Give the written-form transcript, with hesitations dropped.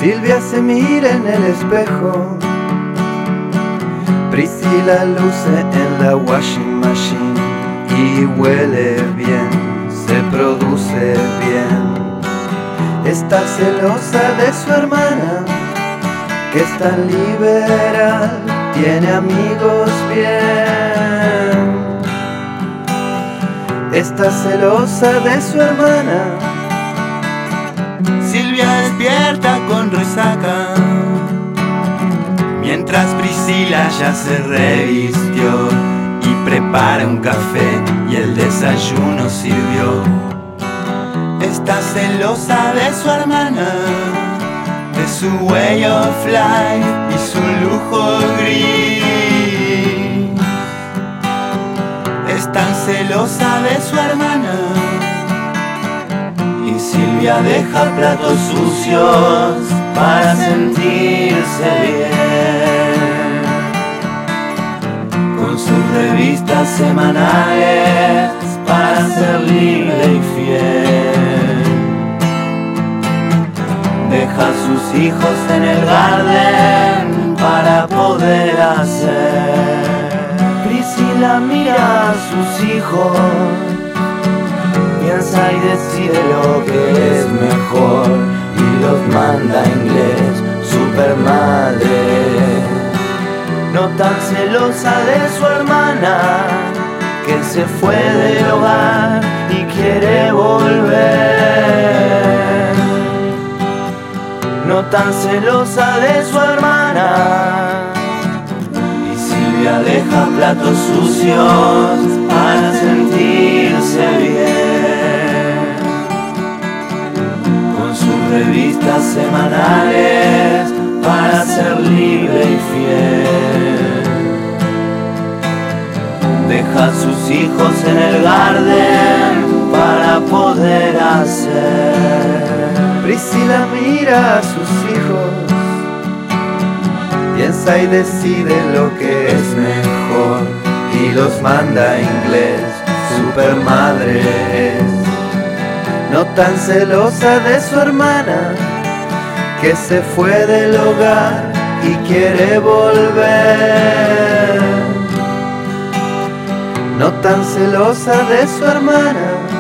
Silvia se mira en el espejo, Priscila luce en la washing machine y huele bien, se produce bien. Está celosa de su hermana, que es tan liberal, tiene amigos bien. Está celosa de su hermana. Silvia despierta con resaca, mientras Priscila ya se revistió y prepara un café y el desayuno sirvió. Está celosa de su hermana, de su way of life y su lujo gris. Es tan celosa de su hermana, y Silvia deja platos sucios para sentirse bien. Con sus revistas semanales para ser libre y fiel. Deja a sus hijos en el garden para poder hacer. Priscila mira a sus hijos, piensa y decide lo que es mejor y los manda a inglés, supermadre. No tan celosa de su hermana, que se fue del hogar y quiere volver. No tan celosa de su hermana, y Silvia deja platos sucios para sentirse bien. Con sus revistas semanales para ser libre y fiel. Deja a sus hijos en el garden para poder hacer. Priscila mira a sus hijos, piensa y decide lo que es mejor y los manda a inglés, supermadre es. No tan celosa de su hermana, que se fue del hogar y quiere volver. No tan celosa de su hermana,